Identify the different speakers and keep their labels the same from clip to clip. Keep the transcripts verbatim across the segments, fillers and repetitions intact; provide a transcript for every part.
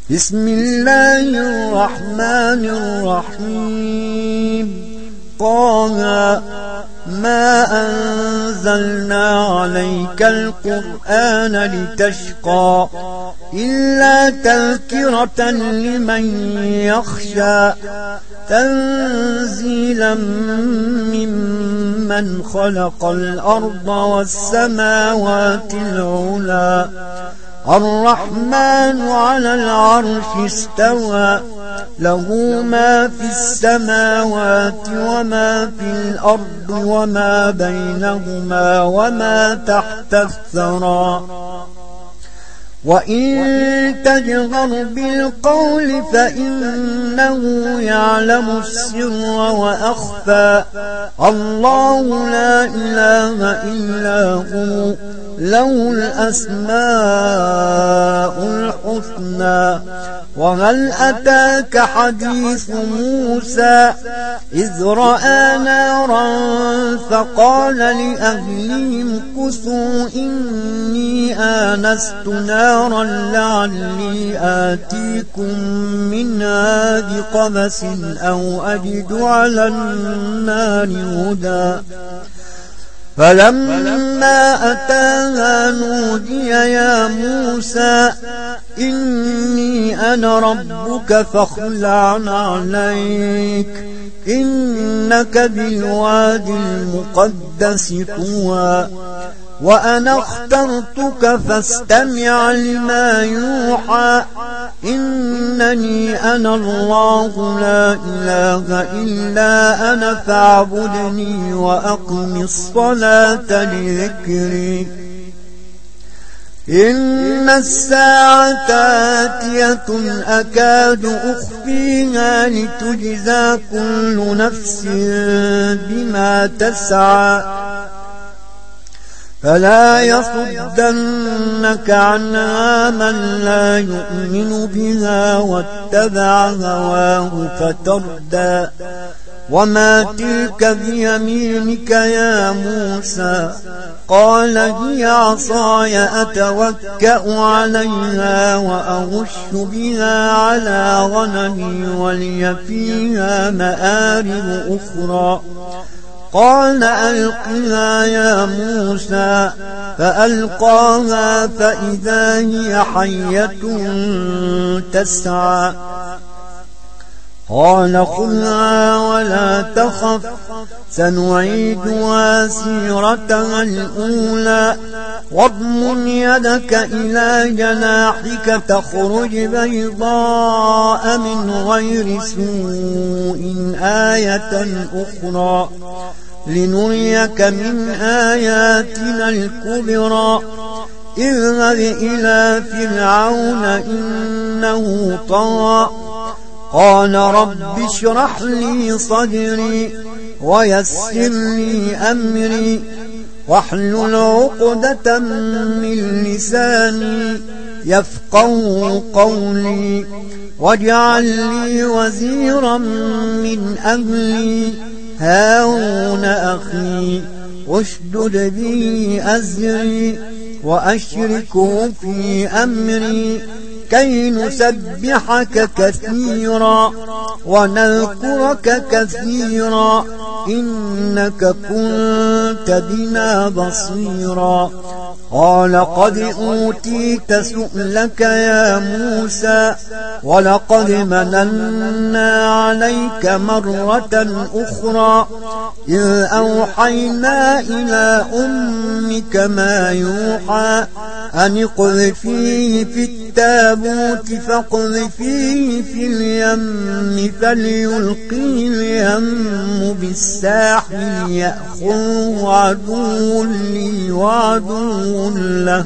Speaker 1: بسم الله الرحمن الرحيم. طه ما أنزلنا عليك القرآن لتشقى إلا تذكرة لمن يخشى تنزيلا ممن خلق الأرض والسماوات العلى الرحمن على العرش استوى له ما في السماوات وما في الأرض وما بينهما وما تحت الثرى وإن تجهر بالقول فإنه يعلم السر وأخفى الله لا إله إلا هو له الأسماء الحسنى. وهل أتاك حديث موسى إذ رأى نارا فقال لأهلهم كثوا إني آنست نارا لعلي آتيكم منها بقبس أو أجد على النار هدى. فلما أتاها نودي يا موسى إني أنا ربك فاخلع عليك إنك بالواد المقدس طوى وأنا اخترتك فاستمع لما يوحى إنني أنا الله لا إله إلا أنا فاعبدني وأقم الصلاة لذكري. إن الساعة آتية أكاد أخفيها لتجزى كل نفس بما تسعى فلا يصدنك عنها من لا يؤمن بها واتبع هواه فتردى. وما تلك بيمينك يا موسى قال هي عصاي أتوكأ عليها وأغش بها على غنمي ولي فيها مآرب أخرى قال ألقها يا موسى فألقاها فإذا هي حية تسعى قال خذها ولا تخف سنعيدها سيرتها الأولى واضمم يدك إلى جناحك تخرج بيضاء من غير سوء آية أخرى لنريك من آياتنا الكبرى. اذهب إلى فرعون إنه طغى قال رب اشرح لي صدري ويسر لي أمري واحلل عقدة من لساني يفقهوا قولي واجعل لي وزيرا من أهلي هارون أخي اشدد به أزري وأشركه في أمري كي نسبحك كثيرا ونذكرك كثيرا إنك كنت بنا بصيرا. قال قد أوتيت سؤلك يا موسى ولقد مننا عليك مرة أخرى إذ أوحينا إلى أمك ما يوحى أن اقذفيه في التابوت فاقذفيه في اليم فليلقي اليم بالساحل يأخذه عدو لي وعدو له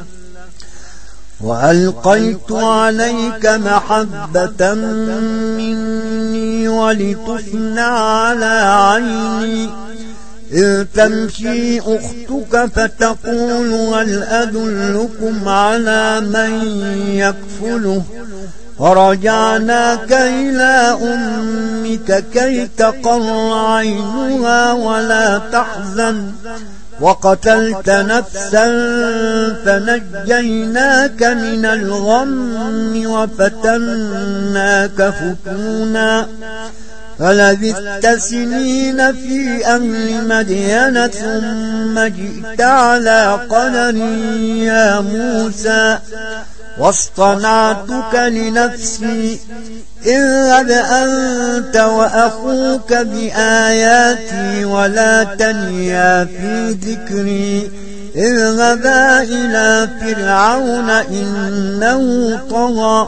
Speaker 1: وألقيت عليك محبة مني ولتصنع على عيني إذ تمشي أختك فتقول هل أدلكم على من يكفله فرجعناك إلى أمك كي تقر عينها ولا تحزن وقتلت نفسا فنجيناك من الغم وفتناك فتونا فلبثت سنين في أهل مدين ثم جئت على قدر يا موسى واصطنعتك لنفسي اذهب أنت وأخوك بآياتي ولا تنيا في ذكري اذهبا إلى فرعون إنه طغى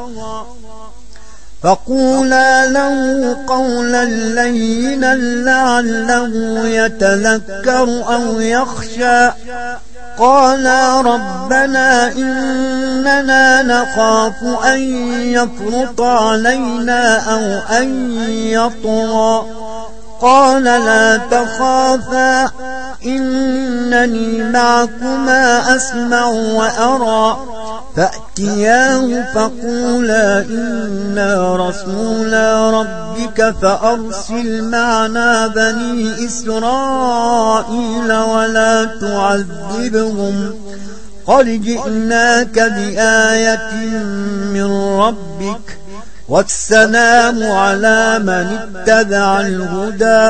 Speaker 1: فقولا له قولا لينا لعله يتذكر أو يخشى قالا ربنا إننا نخاف أن يفرط علينا أو أن يطغى قال لا تخافا إنني معكما أسمع وأرى فأتياه فقولا إنا رسولا ربك فأرسل معنا بني إسرائيل ولا تعذبهم قد جئناك بآية من ربك والسلام على من اتبع الهدى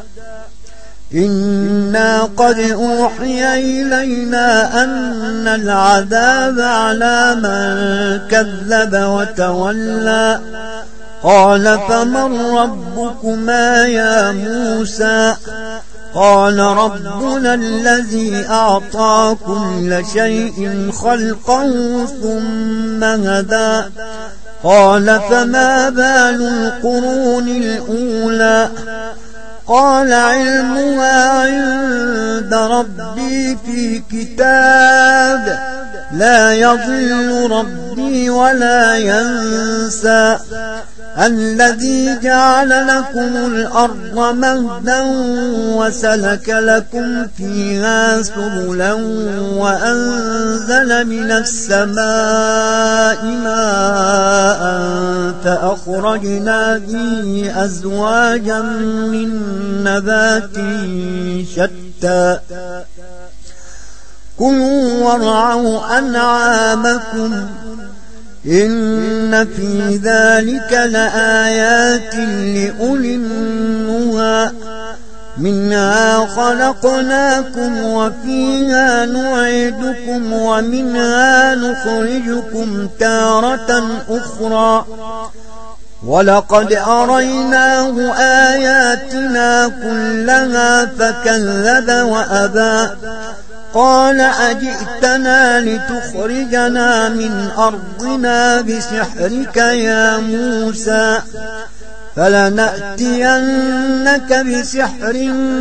Speaker 1: إنا قد أوحي إلينا أن العذاب على من كذب وتولى قال فمن ربكما يا موسى قال ربنا الذي أعطى كل شيء خلقه ثم هدى قال فما بال القرون الأولى قال علمها عند ربي في كتاب لا يضل ربي ولا ينسى الذي جعل لكم الأرض مهدا وسلك لكم فيها سبلا وأنزل من السماء ماء فأخرجنا به أزواجا من نبات شتى كلوا وارعوا أنعامكم إن في ذلك لآيات لأولي النهى منها خلقناكم وفيها نعيدكم ومنها نخرجكم تارة أخرى ولقد أريناه آياتنا كلها فكذب وأبى قال أجئتنا لتخرجنا من أرضنا بسحرك يا موسى فلنأتينك بسحر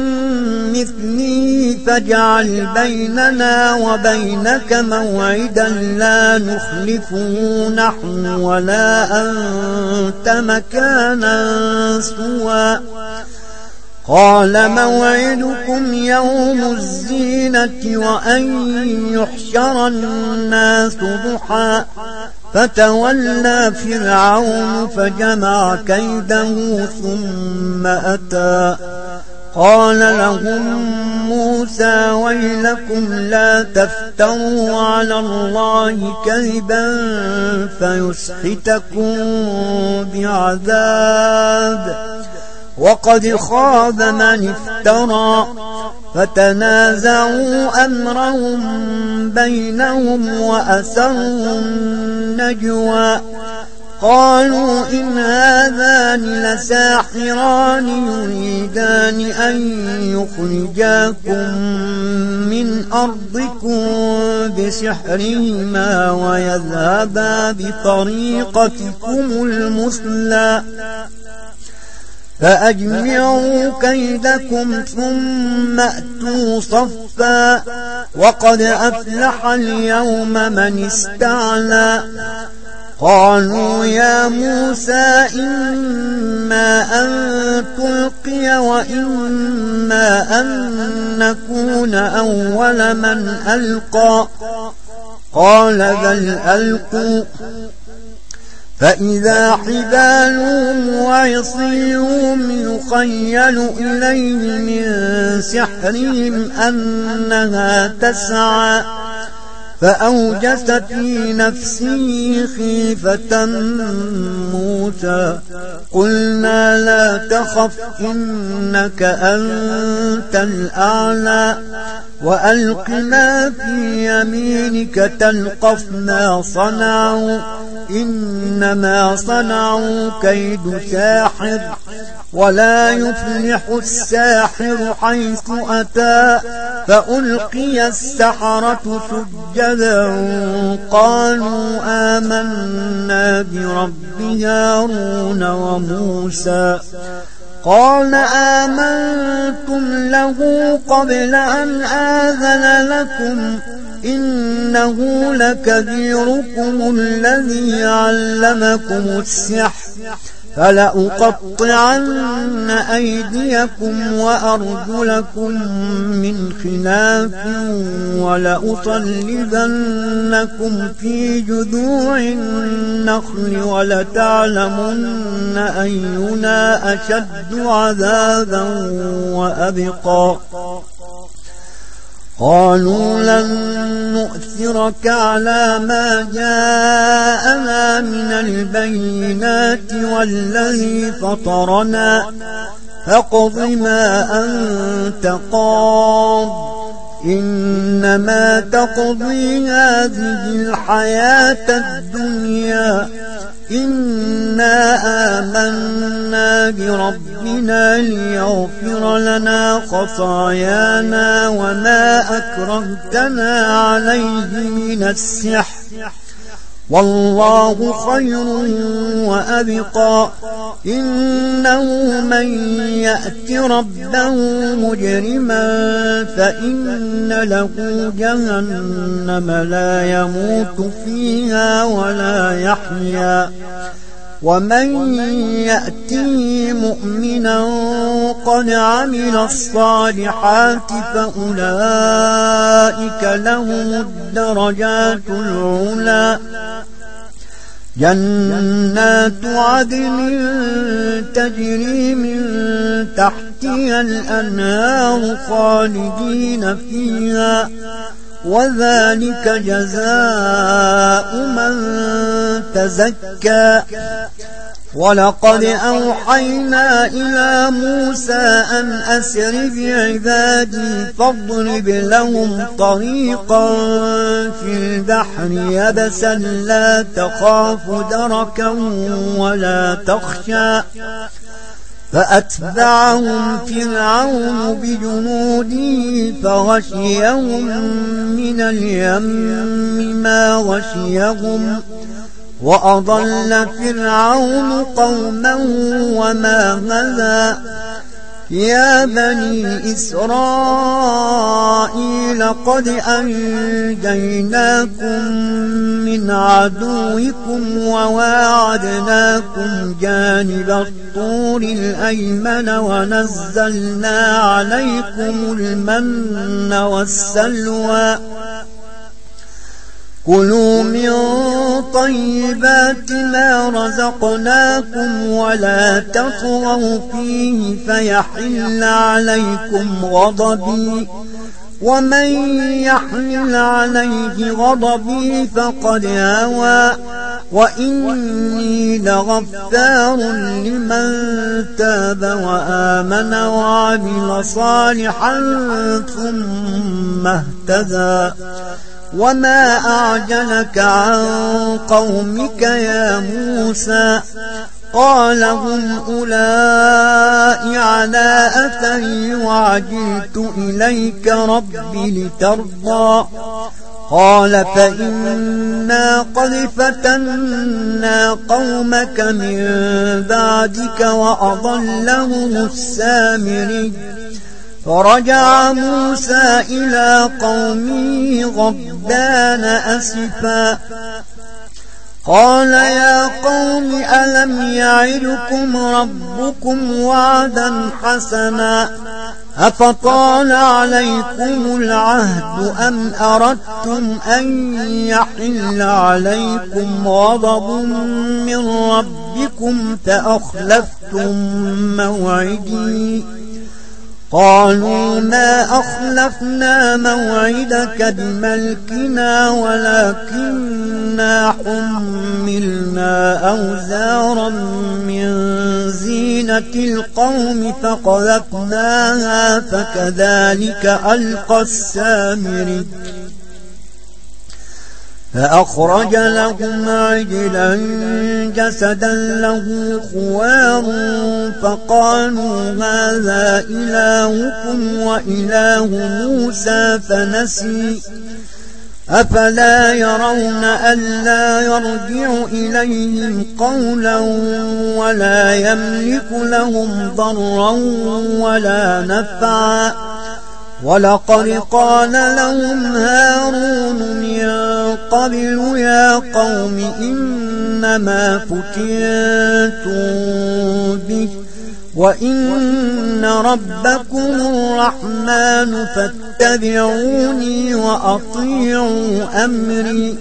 Speaker 1: مثلي فاجعل بيننا وبينك موعدا لا نخلفه نحن ولا أنت مكانا سوى قال موعدكم يوم الزينة وأن يحشر الناس ضحى فتولى فرعون فجمع كيده ثم أتى قال لهم موسى ويلكم لا تفتروا على الله كذبا فيسحتكم بعذاب وقد خاب من افترى فتنازعوا أمرهم بينهم وأسروا النجوى قالوا إن هذان لساحران يريدان أن يخرجاكم من أرضكم بسحرهما ويذهبا بطريقتكم المثلى فأجمعوا كيدكم ثم أتوا صفا وقد أفلح اليوم من استعلى قالوا يا موسى إما أن تلقي وإما أن نكون أول من ألقى قال بل ألقوا فإذا حبالهم وعصيهم يخيل إليه من سحرهم أنها تسعى فأوجس في نفسه خيفة موسى قلنا لا تخف إنك أنت الأعلى وألق ما في يمينك تلقف ما صنعوا إنما صنعوا كيد ساحر ولا يفلح الساحر حيث أتى فألقي السحرة سجدا قالوا آمنا برب هارون وموسى قال آمنتم له قبل أن آذن لكم إنه لكبيركم الذي علمكم السحر فلأقطعن أيديكم وأرجلكم من خلاف ولأصلبنكم في جذوع النخل ولتعلمن أينا أشد عذابا وأبقى قالوا لن نؤثرك على ما جاءنا من البينات والذي فطرنا فاقض ما أنت قاض إنما تقضي هذه الحياة الدنيا إنا آمنا بربنا ليغفر لنا خطايانا وما أكرهتنا عليه من السحر والله خير وأبقى إنه من يأت ربه مجرما فإن له جهنم لا يموت فيها ولا يحيا ومن يأته مؤمنا قد عمل الصالحات فأولئك لهم الدرجات العلى جنات عدن تجري من تحتها الأنهار خالدين فيها وذلك جزاء من تزكى ولقد أوحينا إلى موسى أن أسر بعبادي فاضرب لهم طريقا في البحر يبسا لا تخاف دركا ولا تخشى فأتبعهم فرعون بجنوده فغشيهم من اليم ما غشيهم وأضل فرعون قوما وما هدى يا بني إسرائيل قد أنجيناكم من عدوكم وواعدناكم جانب الطور الأيمن ونزلنا عليكم المن والسلوى كلوا من طيبات ما رزقناكم ولا تطغوا فيه فيحل عليكم غضبي ومن يحمل عليه غضبي فقد هوى وإني لغفار لمن تاب وآمن وعمل صالحا ثم اهتدى وما أعجلك عن قومك يا موسى قال هم أولئك على أثري وعجلت إليك رب لترضى قال فإنا قد فتنا قومك من بعدك وأضلهم السامري فرجع موسى إلى قومه غضبان أسفا قال يا قوم ألم يعدكم ربكم وعدا حسنا أفطال عليكم العهد أم أردتم أن يحل عليكم غضب من ربكم فأخلفتم موعدي قالوا ما أخلفنا موعدك بملكنا ولكننا حملنا أوزارا من زينة القوم فقذفناها فكذلك ألقى السامري فأخرج لهم عجلا جسدا له خوار فقالوا هذا إلهكم وإله موسى فنسي أفلا يرون ألا يرجع إليهم قولا ولا يملك لهم ضرا ولا نفعا ولقد قال لهم هارون من قبل يا قوم إنما فتنتم به وإن ربكم الرحمن فاتبعوني وأطيعوا أمري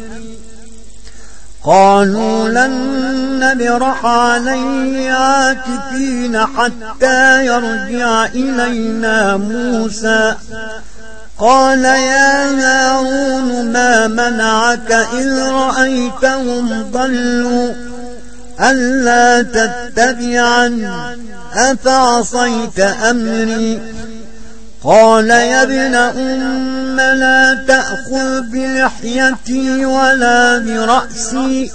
Speaker 1: قالوا لن نبرح عليه عاكفين حتى يرجع إلينا موسى قال يا هارون ما منعك إذ رأيتهم ضلوا ألا تتبعني أفعصيت أمري قال يا ابن أم لا تأخذ بلحيتي ولا برأسي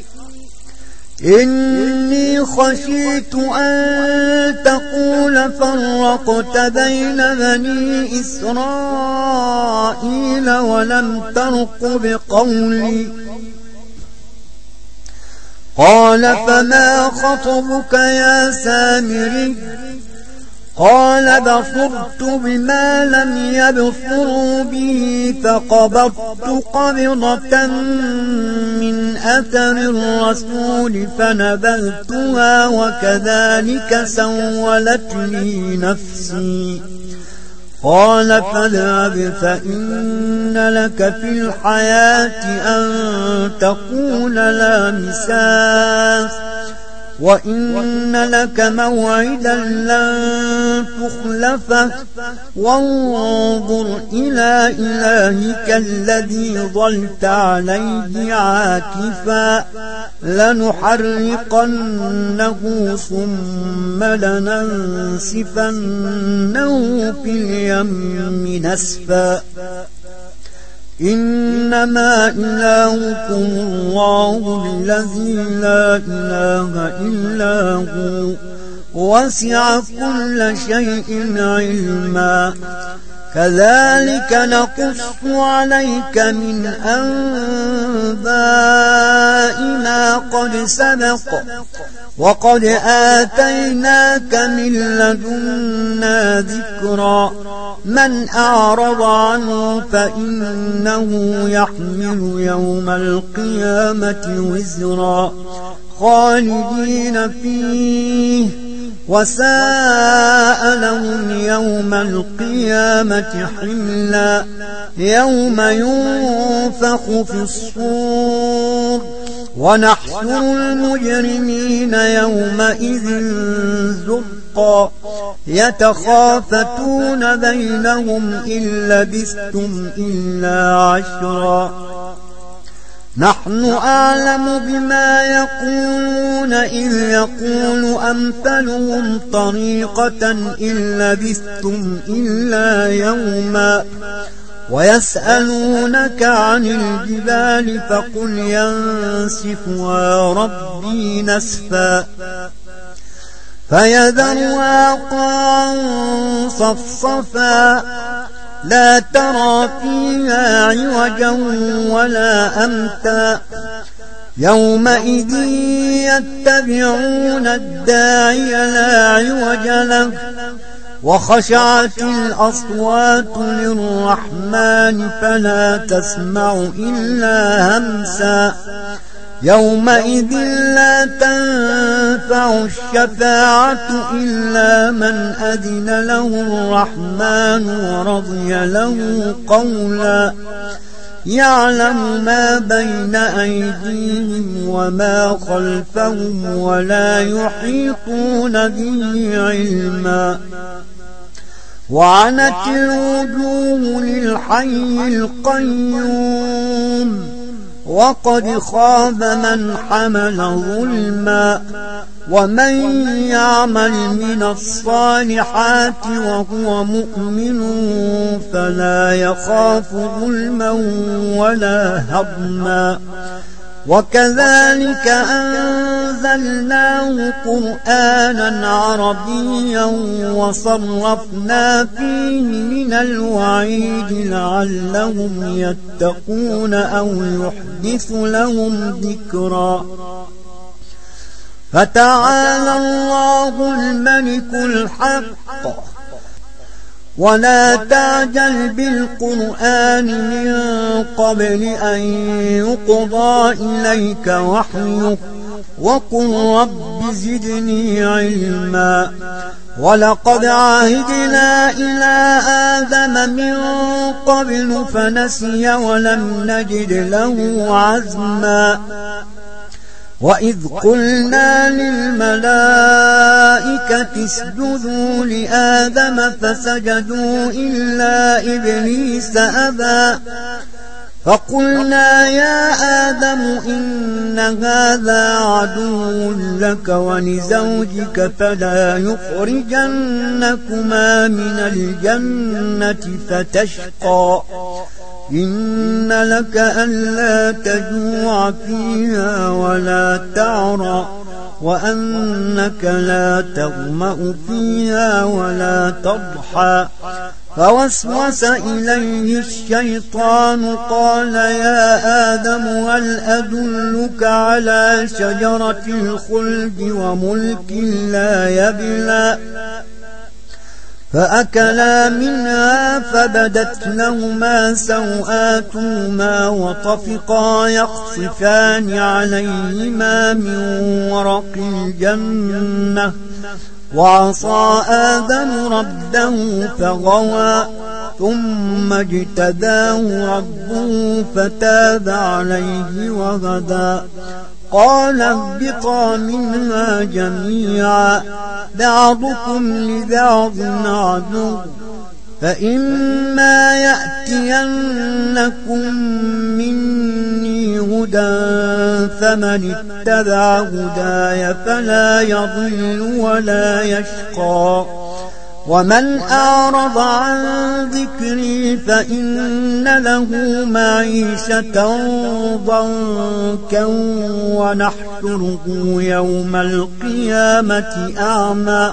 Speaker 1: إني خشيت أن تقول فرقت بين بني إسرائيل ولم ترقب قولي قال فما خطبك يا سامري قال بصرت بما لم يبصروا به فقبضت قبضة من أثر الرسول فنبذتها وكذلك سولت لي نفسي قال فاذهب فإن لك في الحياة أن تقول لا مساس وإن لك موعدا لن تخلفه وانظر إلى إلهك الذي ظلت عليه عاكفا لنحرقنه ثم لننسفنه في اليم نسفا إنما إلهكم الله الذي لا إله إلا هو وسع كل شيء علما كذلك نقص عليك من أنباء ما قد سبق وقد آتيناك من لدنا ذكرا من أعرض عنه فإنه يحمل يوم القيامة وزرا خالدين فيه وساء لهم يوم القيامة حملا يوم ينفخ في الصور ونحشر المجرمين يومئذ زرقا يتخافتون بينهم إن لبثتم إلا عشرا نحن أعلم بما يقولون إذ يقول أمثلهم طريقة إن لبثتم إلا يوما ويسألونك عن الجبال فقل ينسفها ربي نسفا فيذرها قاعا صفصفا لا ترى فيها عوجا ولا أمتا يومئذ يتبعون الداعي لا عوج له وخشعت الأصوات للرحمن فلا تسمع إلا همسا يومئذ لا تنفع الشفاعة إلا من أذن له الرحمن ورضي له قولا يعلم ما بين أيديهم وما خلفهم ولا يحيطون به علما وعنت الوجوه للحي القيوم وقد خاب من حمل ظلما ومن يعمل من الصالحات وهو مؤمن فلا يخاف ظلما ولا هضما وكذلك أنزلناه قرآنا عربيا وصرفنا فيه من الوعيد لعلهم يتقون أو يحدث لهم ذكرا فتعالى الله الملك الحق ولا تعجل بالقرآن من قبل أن يقضى إليك وحيه وقل رب زدني علما ولقد عهدنا إلى آدم من قبل فنسي ولم نجد له عزما وإذ قلنا للملائكة اسجدوا لآدم فسجدوا إلا إبليس أبى فقلنا يا آدم إن هذا عدو لك ولزوجك فلا يخرجنكما من الجنة فتشقى إن لك ألا تجوع فيها ولا تعرى وأنك لا تظمأ فيها ولا تضحى فوسوس إليه الشيطان قال يا آدم هل أدلك على شجرة الخلد وملك لا يبلى فأكلا منها فبدت لهما سوآتهما وطفقا يخصفان عليهما من ورق الجنة وعصى آدم ربه فغوى ثم اجتباه ربه فتاب عليه وهدى قال اهبطا منها جميعا بعضكم لبعض عدو فإما يأتينكم مني هدى فمن اتبع هداي فلا يضل ولا يشقى ومن أعرض عن ذكري فإن له معيشة ضنكا ونحشره يوم القيامة أعمى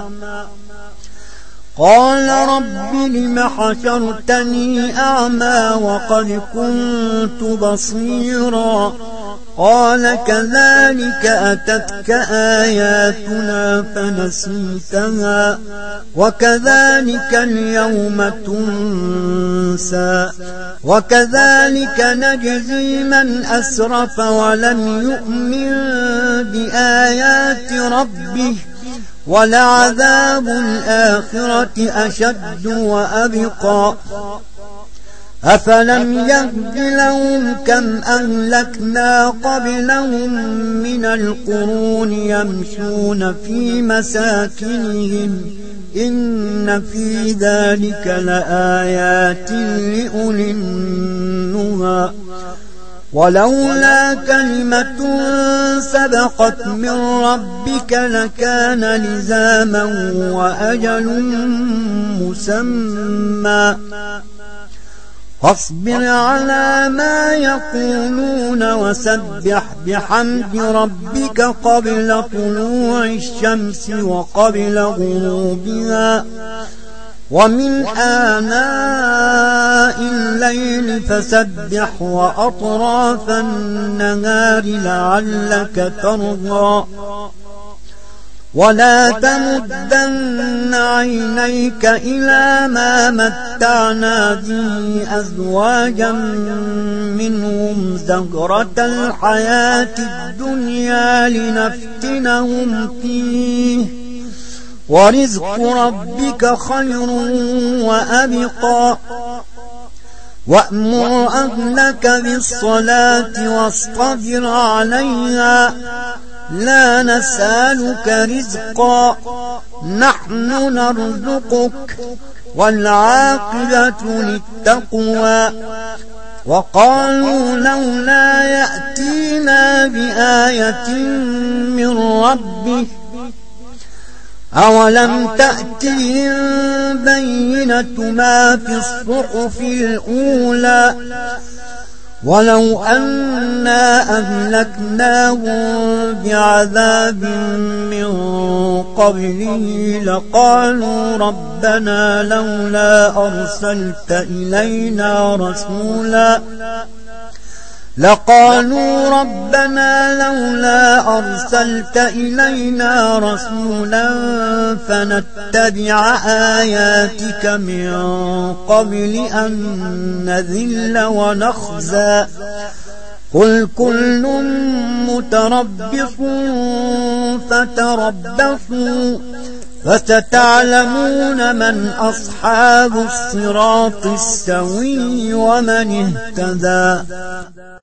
Speaker 1: قال رب لم حشرتني أعمى وقد كنت بصيرا قال كذلك أتتك آياتنا فنسيتها وكذلك اليوم تنسى وكذلك نجزي من أسرف ولم يؤمن بآيات ربه ولعذاب الآخرة أشد وأبقى أفلم يهد لهم كم أهلكنا قبلهم من القرون يمشون في مساكنهم إن في ذلك لآيات لأولي النهى ولولا كلمة سبقت من ربك لكان لزاما وأجل مسمى فاصبر على ما يقولون وسبح بحمد ربك قبل طلوع الشمس وقبل غروبها ومن آناء الليل فسبح وأطراف النهار لعلك ترضى ولا تمدن عينيك إلى ما متعنا به أزواجا منهم زهرة الحياة الدنيا لنفتنهم فيه ورزق ربك خير وأبقى وأمر أهلك بالصلاة واصطبر عليها لا نسألك رزقا نحن نرزقك والعاقبة للتقوى وقالوا لولا يأتينا بآية من ربه أولم تأتهم بينة ما في الصحف الأولى ولو أنا أهلكناهم بعذاب من قبله لقالوا ربنا لولا أرسلت إلينا رسولا لقالوا ربنا لولا أرسلت إلينا رسولا فنتبع آياتك من قبل أن نذل ونخزى قل كل متربص فتربصوا فستعلمون من أصحاب الصراط السوي ومن اهتدى.